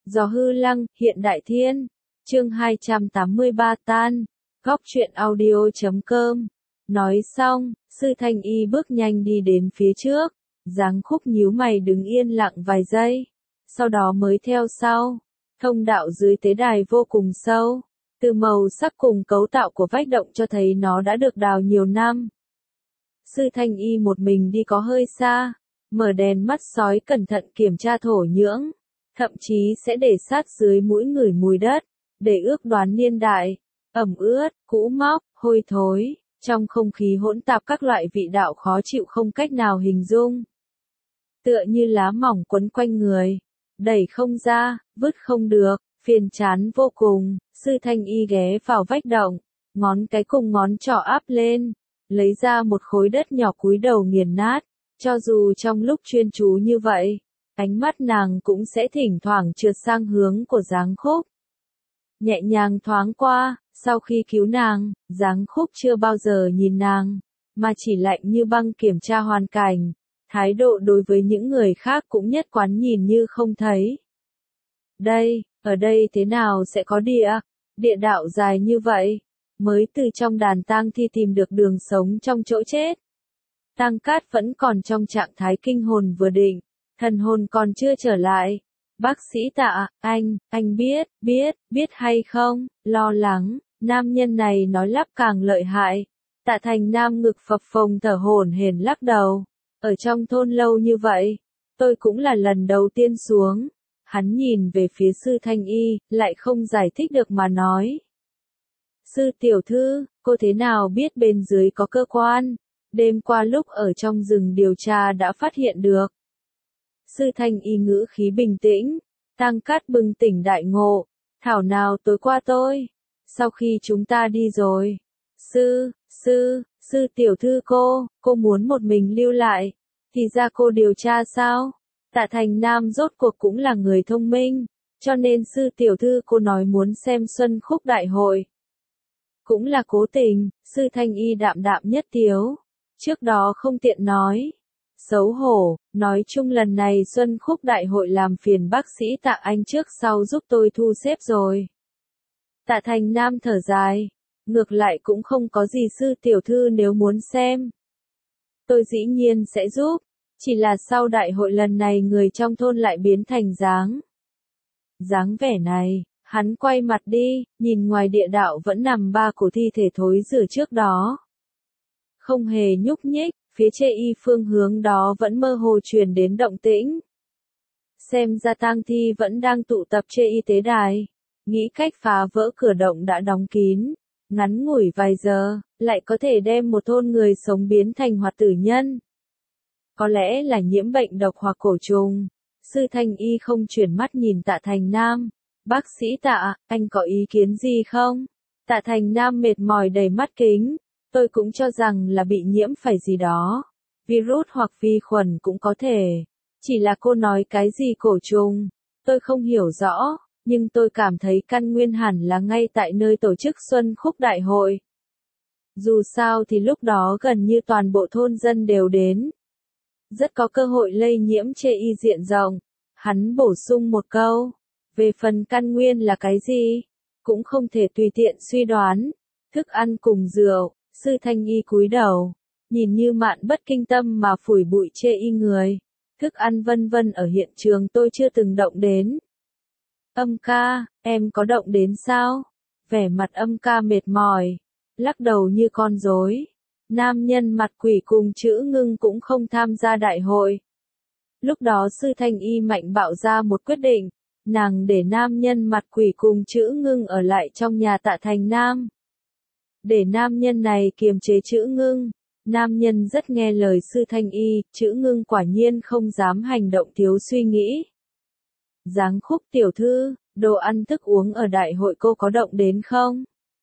Gió hư lăng, hiện đại thiên. Chương 283 tan. Góc truyện audio.com. Nói xong, Sư Thanh Y bước nhanh đi đến phía trước. Giáng Khúc nhíu mày đứng yên lặng vài giây. Sau đó mới theo sau. Thông đạo dưới tế đài vô cùng sâu. Từ màu sắc cùng cấu tạo của vách động cho thấy nó đã được đào nhiều năm. Sư Thanh Y một mình đi có hơi xa. Mở đèn mắt sói cẩn thận kiểm tra thổ nhưỡng. Thậm chí sẽ để sát dưới mũi ngửi mùi đất, để ước đoán niên đại, ẩm ướt, cũ mốc, hôi thối, trong không khí hỗn tạp các loại vị đạo khó chịu không cách nào hình dung. Tựa như lá mỏng quấn quanh người, đẩy không ra, vứt không được, phiền chán vô cùng. Sư Thanh Y ghé vào vách động, ngón cái cùng ngón trỏ áp lên, lấy ra một khối đất nhỏ cúi đầu nghiền nát, cho dù trong lúc chuyên chú như vậy. Ánh mắt nàng cũng sẽ thỉnh thoảng trượt sang hướng của Giáng Khúc. Nhẹ nhàng thoáng qua, sau khi cứu nàng, Giáng Khúc chưa bao giờ nhìn nàng, mà chỉ lạnh như băng kiểm tra hoàn cảnh, thái độ đối với những người khác cũng nhất quán nhìn như không thấy. Ở đây thế nào sẽ có địa đạo dài như vậy, mới từ trong đàn tang thi tìm được đường sống trong chỗ chết. Tăng Cát vẫn còn trong trạng thái kinh hồn vừa định. Thần hồn còn chưa trở lại. Bác sĩ Tạ, anh biết hay không, lo lắng, nam nhân này nói lắp càng lợi hại. Tạ Thành Nam ngực phập phồng thở hổn hển lắc đầu. Ở trong thôn lâu như vậy, tôi cũng là lần đầu tiên xuống. Hắn nhìn về phía Sư Thanh Y, lại không giải thích được mà nói. Sư tiểu thư, cô thế nào biết bên dưới có cơ quan? Đêm qua lúc ở trong rừng điều tra đã phát hiện được. Sư Thanh Y ngữ khí bình tĩnh, Tăng Cát bừng tỉnh đại ngộ, thảo nào tối qua sau khi chúng ta đi rồi. Sư tiểu thư cô muốn một mình lưu lại, thì ra cô điều tra sao? Tạ Thành Nam rốt cuộc cũng là người thông minh, cho nên sư tiểu thư cô nói muốn xem Xuân Khúc đại hội. Cũng là cố tình, Sư Thanh Y đạm đạm nhất tiếu, trước đó không tiện nói. Xấu hổ, nói chung lần này Xuân Khúc đại hội làm phiền bác sĩ Tạ anh trước sau giúp tôi thu xếp rồi. Tạ Thành Nam thở dài, ngược lại cũng không có gì sư tiểu thư nếu muốn xem. Tôi dĩ nhiên sẽ giúp, chỉ là sau đại hội lần này người trong thôn lại biến thành dáng vẻ này. Hắn quay mặt đi, nhìn ngoài địa đạo vẫn nằm 3 cổ thi thể thối rữa trước đó. Không hề nhúc nhích. Phía Chê Y phương hướng đó vẫn mơ hồ truyền đến động tĩnh. Xem ra tang thi vẫn đang tụ tập Chê Y tế đài. Nghĩ cách phá vỡ cửa động đã đóng kín. Ngắn ngủi vài giờ, lại có thể đem một thôn người sống biến thành hoạt tử nhân. Có lẽ là nhiễm bệnh độc hoặc cổ trùng. Sư Thanh Y không chuyển mắt nhìn Tạ Thành Nam. Bác sĩ Tạ, anh có ý kiến gì không? Tạ Thành Nam mệt mỏi đầy mắt kính. Tôi cũng cho rằng là bị nhiễm phải gì đó. Virus hoặc vi khuẩn cũng có thể. Chỉ là cô nói cái gì cổ trùng. Tôi không hiểu rõ, nhưng tôi cảm thấy căn nguyên hẳn là ngay tại nơi tổ chức Xuân Khúc đại hội. Dù sao thì lúc đó gần như toàn bộ thôn dân đều đến. Rất có cơ hội lây nhiễm Chê Y diện rộng. Hắn bổ sung một câu. Về phần căn nguyên là cái gì? Cũng không thể tùy tiện suy đoán. Thức ăn cùng rượu. Sư Thanh Y cúi đầu, nhìn như mạn bất kinh tâm mà phủi bụi Chê Y người. Thức ăn vân vân ở hiện trường tôi chưa từng động đến. Âm ca, em có động đến sao? Vẻ mặt Âm ca mệt mỏi, lắc đầu như con rối. Nam nhân mặt quỷ cùng chữ Ngưng cũng không tham gia đại hội. Lúc đó Sư Thanh Y mạnh bạo ra một quyết định, nàng để nam nhân mặt quỷ cùng chữ Ngưng ở lại trong nhà Tạ Thành Nam. Để nam nhân này kiềm chế chữ Ngưng. Nam nhân rất nghe lời Sư Thanh Y, chữ Ngưng quả nhiên không dám hành động thiếu suy nghĩ. Giáng Khúc tiểu thư, đồ ăn thức uống ở đại hội cô có động đến không?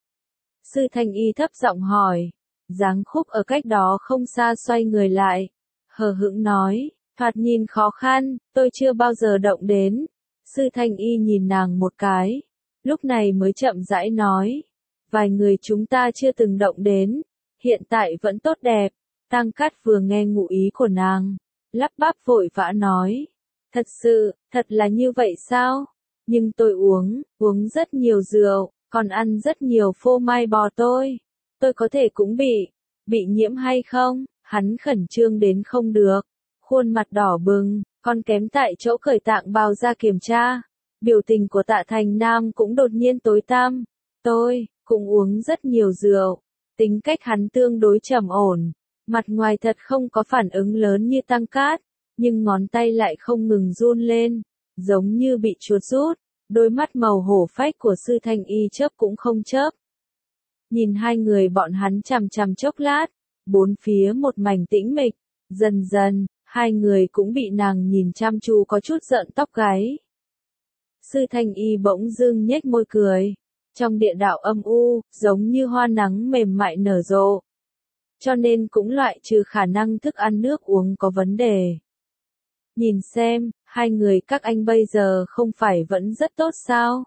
Sư Thanh Y thấp giọng hỏi. Giáng Khúc ở cách đó không xa xoay người lại. Hờ hững nói, thoạt nhìn khó khăn, tôi chưa bao giờ động đến. Sư Thanh Y nhìn nàng một cái. Lúc này mới chậm rãi nói. Vài người chúng ta chưa từng động đến, hiện tại vẫn tốt đẹp. Tăng Cát vừa nghe ngụ ý của nàng, lắp bắp vội vã nói. Thật là như vậy sao? Nhưng tôi uống rất nhiều rượu, còn ăn rất nhiều phô mai bò tôi có thể cũng bị nhiễm hay không? Hắn khẩn trương đến không được, khuôn mặt đỏ bừng, còn kém tại chỗ cởi tạng bào ra kiểm tra. Biểu tình của Tạ Thành Nam cũng đột nhiên tối tăm. Tôi cũng uống rất nhiều rượu. Tính cách hắn tương đối trầm ổn, mặt ngoài thật không có phản ứng lớn như Tăng Cát, nhưng ngón tay lại không ngừng run lên, giống như bị chuột rút. Đôi mắt màu hổ phách của Sư Thanh Y chớp cũng không chớp. Nhìn hai người bọn hắn chằm chằm chốc lát, bốn phía một mảnh tĩnh mịch, dần dần, hai người cũng bị nàng nhìn chăm chú có chút giận tóc gáy. Sư Thanh Y bỗng dưng nhếch môi cười, trong địa đạo âm u, giống như hoa nắng mềm mại nở rộ. Cho nên cũng loại trừ khả năng thức ăn nước uống có vấn đề. Nhìn xem, hai người các anh bây giờ không phải vẫn rất tốt sao?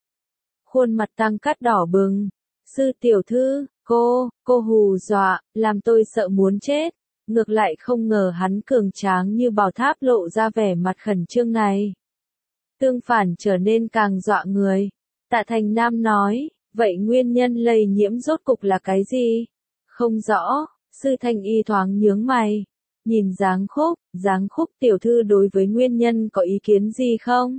Khuôn mặt Tăng Cát đỏ bừng. Sư tiểu thư, cô hù dọa, làm tôi sợ muốn chết. Ngược lại không ngờ hắn cường tráng như bảo tháp lộ ra vẻ mặt khẩn trương này. Tương phản trở nên càng dọa người. Tạ Thành Nam nói, vậy nguyên nhân lây nhiễm rốt cục là cái gì? Không rõ, Sư Thanh Y thoáng nhướng mày. Nhìn Giáng Khúc tiểu thư đối với nguyên nhân có ý kiến gì không?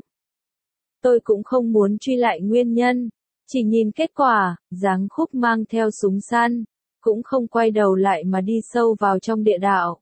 Tôi cũng không muốn truy lại nguyên nhân. Chỉ nhìn kết quả, Giáng Khúc mang theo súng săn, cũng không quay đầu lại mà đi sâu vào trong địa đạo.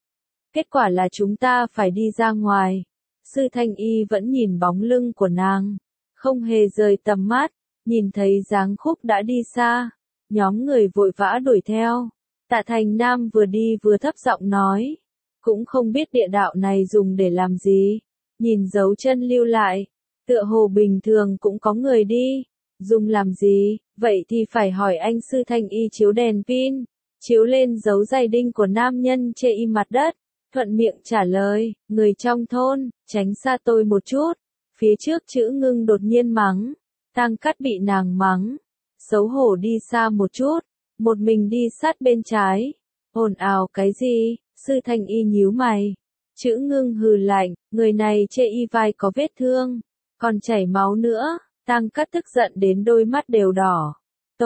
Kết quả là chúng ta phải đi ra ngoài. Sư Thanh Y vẫn nhìn bóng lưng của nàng, không hề rời tầm mắt, nhìn thấy Giáng Khúc đã đi xa, nhóm người vội vã đuổi theo. Tạ Thành Nam vừa đi vừa thấp giọng nói, cũng không biết địa đạo này dùng để làm gì, nhìn dấu chân lưu lại, tựa hồ bình thường cũng có người đi. Dùng làm gì, vậy thì phải hỏi anh. Sư Thanh Y chiếu đèn pin, chiếu lên dấu giày đinh của nam nhân chê y mặt đất, thuận miệng trả lời, người trong thôn, tránh xa tôi một chút. Phía trước Chữ Ngưng đột nhiên mắng, Tăng Cát bị nàng mắng, xấu hổ đi xa một chút, một mình đi sát bên trái. Ồn ào cái gì? Sư Thanh Y nhíu mày. Chữ Ngưng hừ lạnh, người này chê y vai có vết thương, còn chảy máu nữa. Tăng Cát tức giận đến đôi mắt đều đỏ.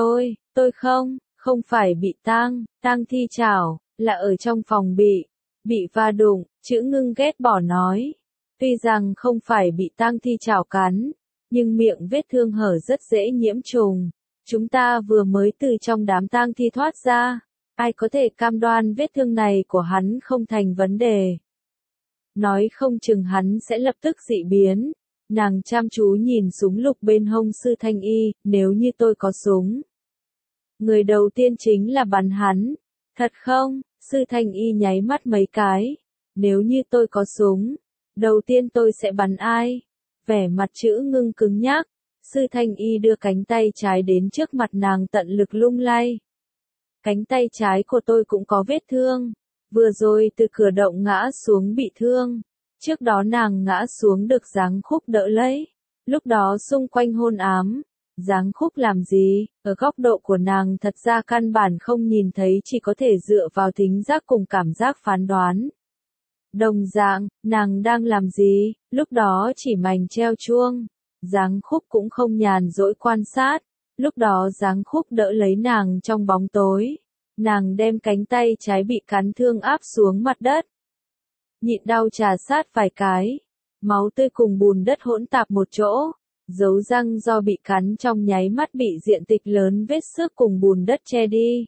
Tôi không phải bị Tang Thi chảo, là ở trong phòng bị va đụng. Chữ Ngưng ghét bỏ nói. Tuy rằng không phải bị Tang Thi chảo cắn, nhưng miệng vết thương hở rất dễ nhiễm trùng. Chúng ta vừa mới từ trong đám tang thi thoát ra, ai có thể cam đoan vết thương này của hắn không thành vấn đề. Nói không chừng hắn sẽ lập tức dị biến. Nàng chăm chú nhìn súng lục bên hông Sư Thanh Y, nếu như tôi có súng, người đầu tiên chính là bắn hắn. Thật không? Sư Thanh Y nháy mắt mấy cái. Nếu như tôi có súng, đầu tiên tôi sẽ bắn ai? Vẻ mặt Chữ Ngưng cứng nhắc. Sư Thanh Y đưa cánh tay trái đến trước mặt nàng tận lực lung lay. Cánh tay trái của tôi cũng có vết thương. Vừa rồi từ cửa động ngã xuống bị thương. Trước đó nàng ngã xuống được Giáng Khúc đỡ lấy. Lúc đó xung quanh hôn ám. Giáng Khúc làm gì? Ở góc độ của nàng thật ra căn bản không nhìn thấy, chỉ có thể dựa vào thính giác cùng cảm giác phán đoán. Đồng dạng, nàng đang làm gì? Lúc đó chỉ mảnh treo chuông. Giáng Khúc cũng không nhàn rỗi quan sát. Lúc đó Giáng Khúc đỡ lấy nàng trong bóng tối. Nàng đem cánh tay trái bị cắn thương áp xuống mặt đất. Nhịn đau trà sát vài cái. Máu tươi cùng bùn đất hỗn tạp một chỗ. Dấu răng do bị cắn trong nháy mắt bị diện tích lớn vết xước cùng bùn đất che đi.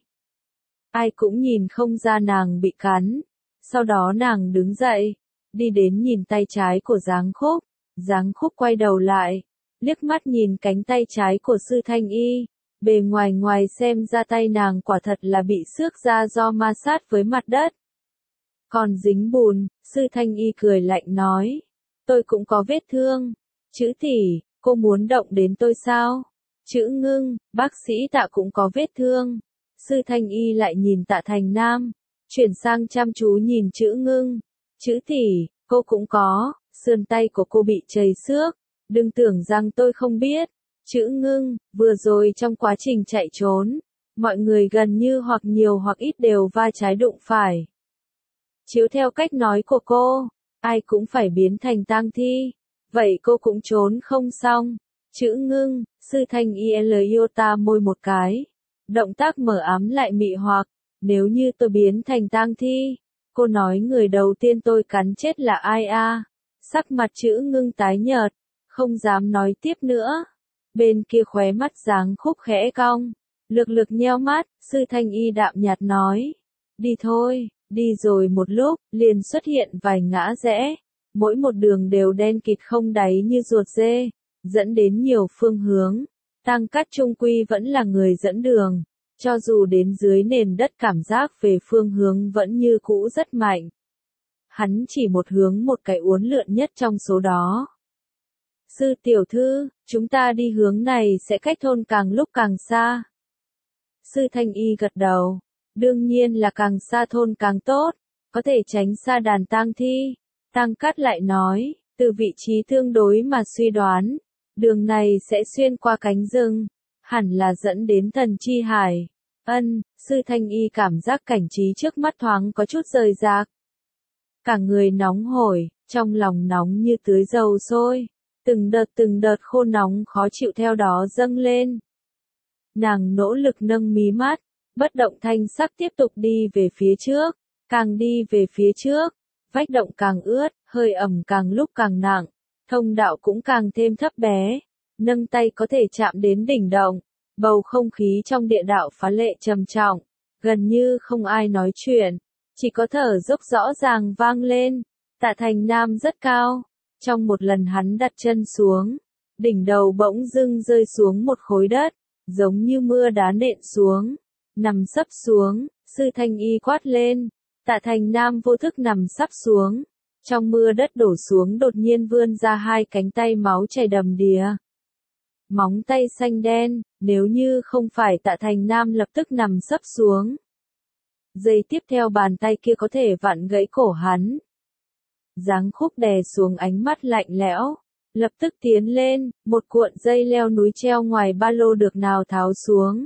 Ai cũng nhìn không ra nàng bị cắn. Sau đó nàng đứng dậy, đi đến nhìn tay trái của Giáng Khúc. Giáng Khúc quay đầu lại, liếc mắt nhìn cánh tay trái của Sư Thanh Y. Bề ngoài xem ra tay nàng quả thật là bị xước ra do ma sát với mặt đất. Còn dính bùn, Sư Thanh Y cười lạnh nói. Tôi cũng có vết thương. Chữ tỷ, cô muốn động đến tôi sao? Chữ Ngưng, bác sĩ Tạ cũng có vết thương. Sư Thanh Y lại nhìn Tạ Thành Nam, chuyển sang chăm chú nhìn Chữ Ngưng. Chữ tỷ, cô cũng có, sườn tay của cô bị chảy xước. Đừng tưởng rằng tôi không biết. Chữ Ngưng, vừa rồi trong quá trình chạy trốn, mọi người gần như hoặc nhiều hoặc ít đều va trái đụng phải. Chiếu theo cách nói của cô, ai cũng phải biến thành tang thi. vậy cô cũng trốn không xong. Chữ ngưng, sư thanh il iota môi một cái. Động tác mờ ám lại mị hoặc, nếu như tôi biến thành tang thi, cô nói người đầu tiên tôi cắn chết là ai a? Sắc mặt chữ ngưng tái nhợt, không dám nói tiếp nữa. Bên kia khóe mắt dáng khúc khẽ cong, lực lực nheo mắt, sư thanh y đạm nhạt nói. Đi thôi, đi rồi một lúc, liền xuất hiện vài ngã rẽ. Mỗi một đường đều đen kịt không đáy như ruột dê, dẫn đến nhiều phương hướng. Tăng Cát trung quy vẫn là người dẫn đường, cho dù đến dưới nền đất cảm giác về phương hướng vẫn như cũ rất mạnh. Hắn chỉ một hướng một cái uốn lượn nhất trong số đó. Sư tiểu thư, chúng ta đi hướng này sẽ cách thôn càng lúc càng xa. Sư thanh y gật đầu, đương nhiên là càng xa thôn càng tốt, có thể tránh xa đàn tang thi. Tăng Cát lại nói, từ vị trí tương đối mà suy đoán, đường này sẽ xuyên qua cánh rừng, hẳn là dẫn đến Thần Chi Hải. Sư thanh y cảm giác cảnh trí trước mắt thoáng có chút rời rạc. Cả người nóng hổi, trong lòng nóng như tưới dầu sôi, từng đợt khô nóng khó chịu theo đó dâng lên. Nàng nỗ lực nâng mí mắt, bất động thanh sắc tiếp tục đi về phía trước, càng đi về phía trước, vách động càng ướt, hơi ẩm càng lúc càng nặng, thông đạo cũng càng thêm thấp bé, nâng tay có thể chạm đến đỉnh động, bầu không khí trong địa đạo phá lệ trầm trọng, gần như không ai nói chuyện, chỉ có thở dốc rõ ràng vang lên. Tạ Thành Nam rất cao, trong một lần hắn đặt chân xuống, đỉnh đầu bỗng dưng rơi xuống một khối đất, giống như mưa đá nện xuống, nằm sấp xuống, sư thanh y quát lên. Tạ Thành Nam vô thức nằm sấp xuống, trong mưa đất đổ xuống đột nhiên vươn ra hai cánh tay máu chảy đầm đìa. Móng tay xanh đen, nếu như không phải Tạ Thành Nam lập tức nằm sấp xuống. Giây tiếp theo bàn tay kia có thể vặn gãy cổ hắn. Giáng khúc đè xuống ánh mắt lạnh lẽo, lập tức tiến lên, một cuộn dây leo núi treo ngoài ba lô được nào tháo xuống.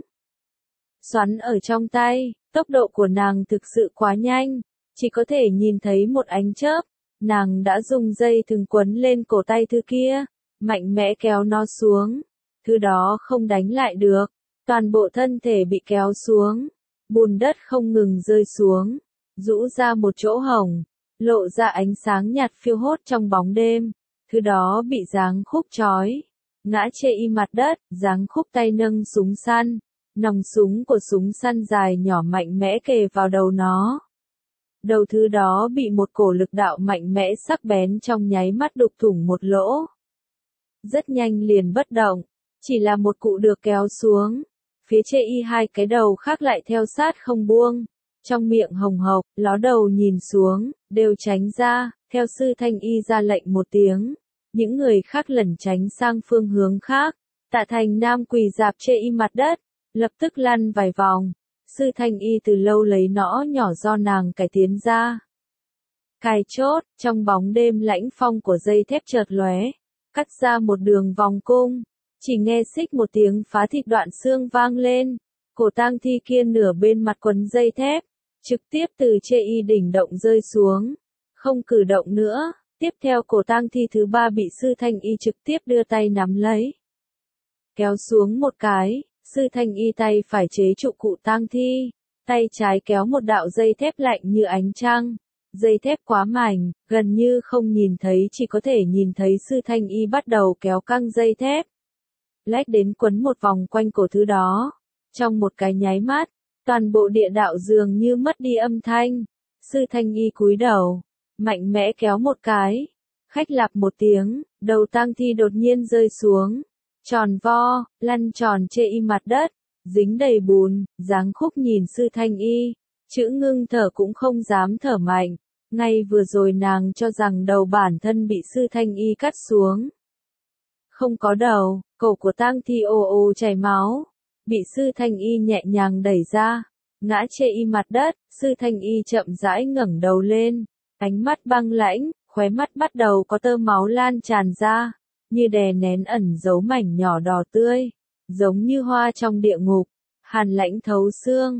Xoắn ở trong tay, tốc độ của nàng thực sự quá nhanh, chỉ có thể nhìn thấy một ánh chớp, nàng đã dùng dây thừng quấn lên cổ tay thứ kia, mạnh mẽ kéo nó xuống, thứ đó không đánh lại được, toàn bộ thân thể bị kéo xuống, bùn đất không ngừng rơi xuống, rũ ra một chỗ hổng, lộ ra ánh sáng nhạt phiêu hốt trong bóng đêm, thứ đó bị Giáng khúc trói, ngã chê y mặt đất, Giáng khúc tay nâng súng săn. Nòng súng của súng săn dài nhỏ mạnh mẽ kề vào đầu nó. Đầu thứ đó bị một cổ lực đạo mạnh mẽ sắc bén trong nháy mắt đục thủng một lỗ. Rất nhanh liền bất động, chỉ là một cụ được kéo xuống. Phía chê y hai cái đầu khác lại theo sát không buông. Trong miệng hồng hộc, ló đầu nhìn xuống, đều tránh ra, theo sư thanh y ra lệnh một tiếng. Những người khác lẩn tránh sang phương hướng khác. Tạ Thành Nam quỳ dạp chê y mặt đất. Lập tức lăn vài vòng, sư thanh y từ lâu lấy nõ nhỏ do nàng cải tiến ra. Cài chốt, trong bóng đêm lãnh phong của dây thép chợt lóe, cắt ra một đường vòng cung, chỉ nghe xích một tiếng phá thịt đoạn xương vang lên, cổ tang thi kia nửa bên mặt quấn dây thép, trực tiếp từ chê y đỉnh động rơi xuống, không cử động nữa, tiếp theo cổ tang thi thứ ba bị sư thanh y trực tiếp đưa tay nắm lấy. Kéo xuống một cái. Sư thanh y tay phải chế trụ cụ tang thi, tay trái kéo một đạo dây thép lạnh như ánh trăng. Dây thép quá mảnh, gần như không nhìn thấy, chỉ có thể nhìn thấy sư thanh y bắt đầu kéo căng dây thép. Lách đến quấn một vòng quanh cổ thứ đó. Trong một cái nháy mắt, toàn bộ địa đạo dường như mất đi âm thanh. Sư thanh y cúi đầu, mạnh mẽ kéo một cái. Khách lạp một tiếng, đầu tang thi đột nhiên rơi xuống. Tròn vo, lăn tròn chê y mặt đất, dính đầy bùn, Giáng khúc nhìn sư thanh y, chữ ngưng thở cũng không dám thở mạnh, ngay vừa rồi nàng cho rằng đầu bản thân bị sư thanh y cắt xuống. Không có đầu, cổ của tang thi ồ ồ chảy máu, bị sư thanh y nhẹ nhàng đẩy ra, ngã chê y mặt đất, sư thanh y chậm rãi ngẩng đầu lên, ánh mắt băng lãnh, khóe mắt bắt đầu có tơ máu lan tràn ra. Như đè nén ẩn dấu mảnh nhỏ đỏ tươi, giống như hoa trong địa ngục, hàn lãnh thấu xương,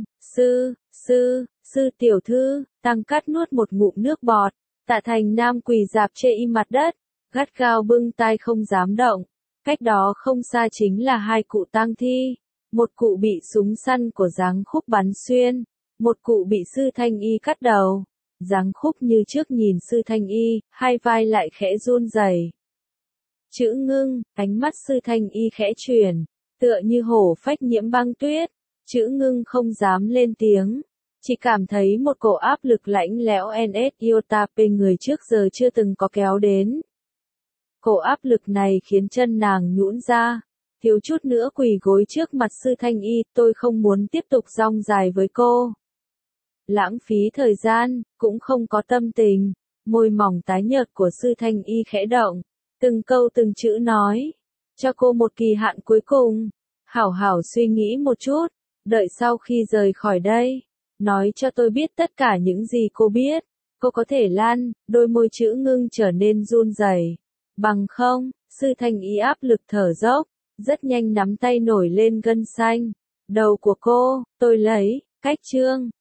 sư tiểu thư, Tăng Cát nuốt một ngụm nước bọt, Tạ Thành Nam quỳ dạp chê y mặt đất, gắt gao bưng tai không dám động. Cách đó không xa chính là hai cụ tang thi. Một cụ bị súng săn của Giáng Khúc bắn xuyên, một cụ bị Sư Thanh Y cắt đầu. Giáng Khúc như trước nhìn Sư Thanh Y, hai vai lại khẽ run rẩy. Chữ Ngưng, ánh mắt Sư Thanh Y khẽ chuyển, tựa như hổ phách nhiễm băng tuyết. Chữ Ngưng không dám lên tiếng, chỉ cảm thấy một cổ áp lực lạnh lẽo NS iota bên người trước giờ chưa từng có kéo đến. Cổ áp lực này khiến chân nàng nhũn ra, thiếu chút nữa quỳ gối trước mặt Sư Thanh Y, tôi không muốn tiếp tục dong dài với cô. Lãng phí thời gian, cũng không có tâm tình, môi mỏng tái nhợt của Sư Thanh Y khẽ động, từng câu từng chữ nói, cho cô một kỳ hạn cuối cùng, hảo hảo suy nghĩ một chút, đợi sau khi rời khỏi đây, nói cho tôi biết tất cả những gì cô biết, cô có thể lan, đôi môi Chữ Ngưng trở nên run rẩy. Bằng không, Sư Thanh Y áp lực thở dốc, rất nhanh nắm tay nổi lên gân xanh. Đầu của cô, tôi lấy, cách chương.